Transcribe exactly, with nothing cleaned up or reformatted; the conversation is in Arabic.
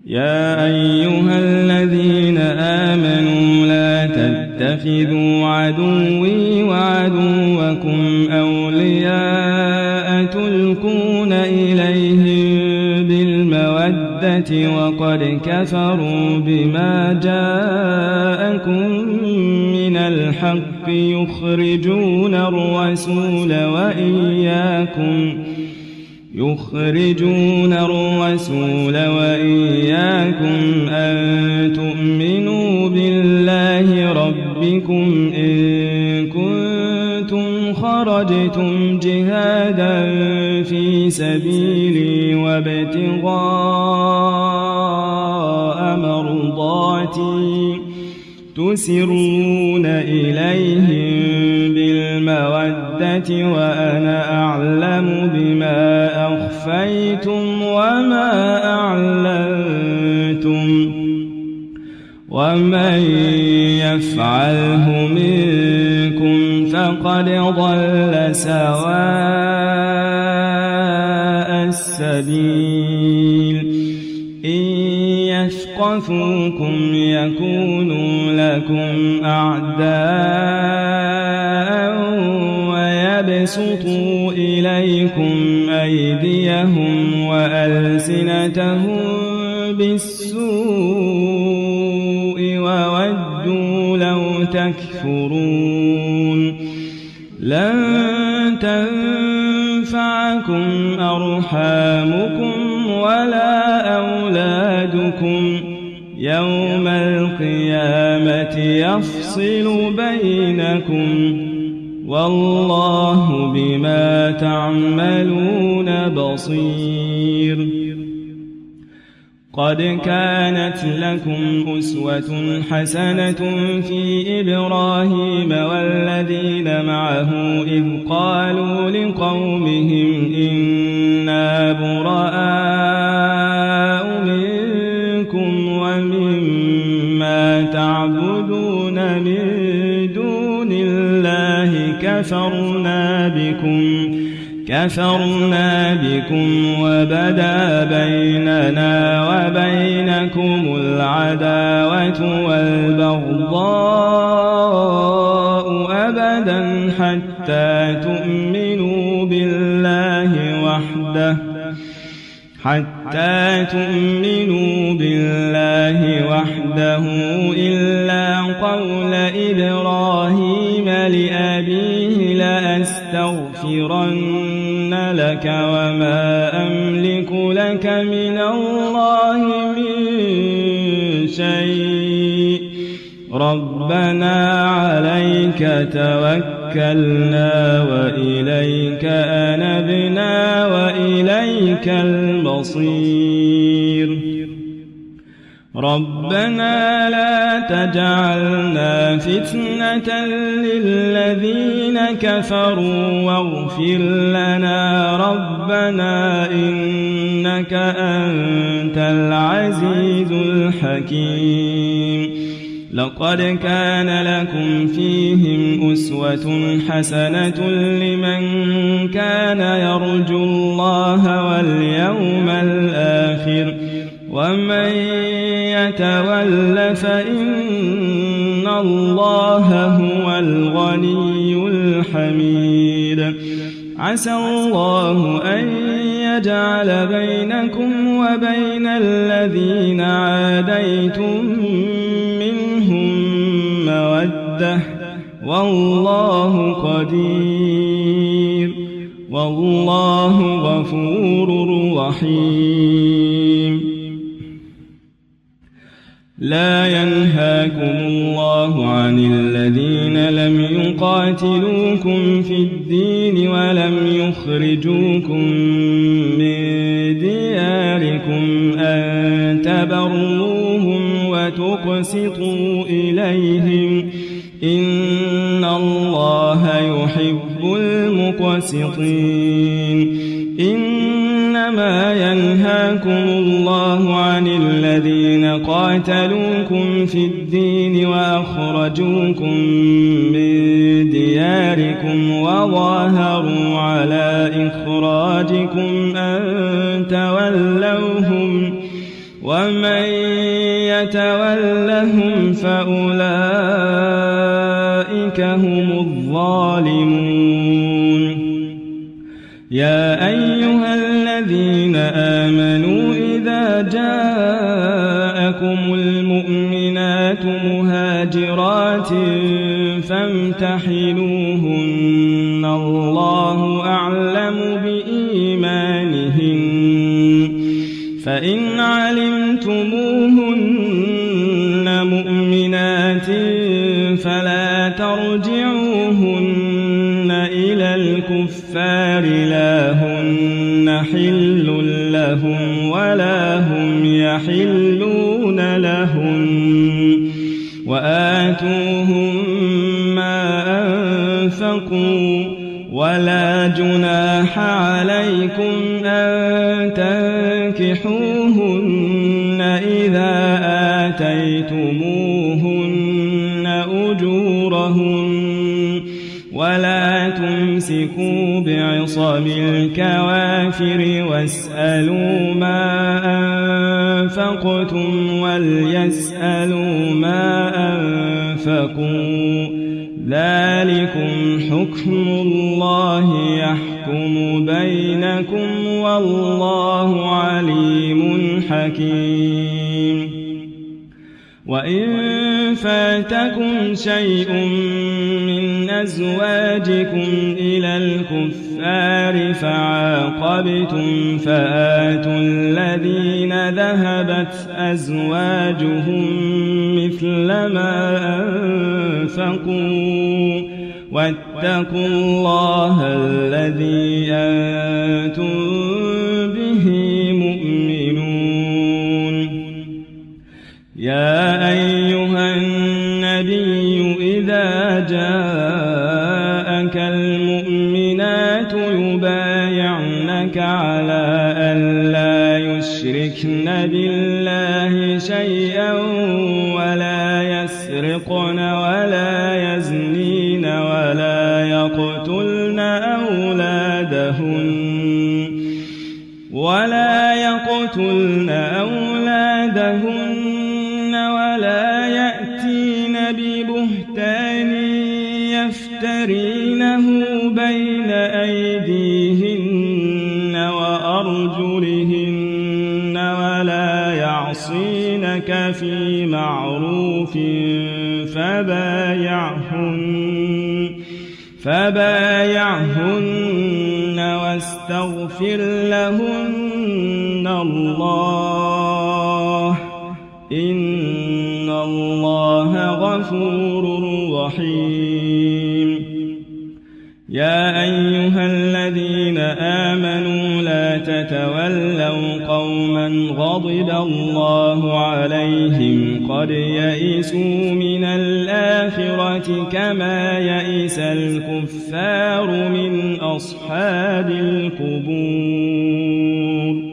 يا أيها الذين آمنوا لا تتخذوا عدوي وعدوكم أولياء تلقون إليهم بالمودة وقد كفروا بما جاءكم من الحق يخرجون الرسول وإياكم يخرجون الرسول وإياكم أن تؤمنوا بالله ربكم إن كنتم خرجتم جهادا في سبيلي وابتغاء مرضاتي تسرون إليهم بالمودة وأنا أعلم بما أخفيتم وما أعلنتم ومن يفعله منكم فقد ضل سواء السبيل إن يثقفوكم يكونوا لكم أعداء ويبسطوا إليكم أيديهم وألسنتهم بالسوء وودوا لو تكفرون لن تنفعكم أرحامكم ولا أولادكم يوم القيامة يفصل بينكم والله بما تعملون بصير قد كانت لكم أسوة حسنة في إبراهيم والذين معه إذ قالوا لقومهم إنا براء منكم ومما تعبدون من دون الله كفرنا بكم كفرنا بكم وبدا بيننا وبينكم العداوة والبغضاء أبدا حتى تؤمنوا بالله وحده حتى تؤمنوا بالله وحده إلا قول إبراهيم لأبيه لأستغفرن لك وما أملك لك من الله من شيء ربنا عليك توكلنا وإليك أنبنا وإليك المصير ربنا لا تجعلنا فتنة للذين كفروا واغفر لنا ربنا إنك أنت العزيز الحكيم لقد كان لكم فيهم أسوة حسنة لمن كان يرجو الله واليوم الآخر ومن يتول فإن الله هو الغني الحميد عسى الله أن يجعل بينكم وبين الذين عاديتم منهم مودة والله قدير والله غفور رحيم لا ينهاكم الله عن الذين لم يقاتلوكم في الدين ولم يخرجوكم من دياركم أن تبروهم وتقسطوا إليهم إن الله يحب المقسطين إنما ينهاكم الله عن الذين قاتلوكم في الدين وأخرجوكم من دياركم وظاهروا على إخراجكم أن تولوهم ومن يتولهم فأولئك هم الظالمون يا أيها الذين آمنوا إذا جاءكم المؤمنات مهاجرات فامتحنوهن الله أعلم بإيمانهن فإن علمتموهن مؤمنات فلا ترجعوهن إلى الكفار لا هن حل لهم ولا هم يحلون لهم وآتوهم ما أنفقوا ولا جناح عليكم أن تنكحوهن إذا آتيتموهن أجورهن ولا تمسكوا بعصم الكوافر واسألوا ما أنفقتم وليسألوا ما أنفقوا ذلكم حكم الله يحكم بينكم والله عليم حكيم وإن فاتكم شيء من أزواجكم إلى الكفار فعاقبتم فآتوا الذين ذهبت أزواجهم مثل ما أنفقوا واتقوا الله الذي أنتم به مؤمنون يا أيها النبي إذا جاءك المؤمنات يبايعنك على أن لا يشركن بالله شيئا ولا يسرقن ولا يزنين ولا يقتلن أولادهن ولا يقتلن أولادهن ولا يأتين ببهتان يفترينه بين أيديهن وأرجلهن ولا يعصينك في معروف فبايعهن فبايعهن واستغفر لهن الله إن الله غفور رحيم يا أيها الذين آمنوا لا تتولوا قوما غضب الله عليهم قد يئسوا من الآخرة كما يئس الكفار من أصحاب القبور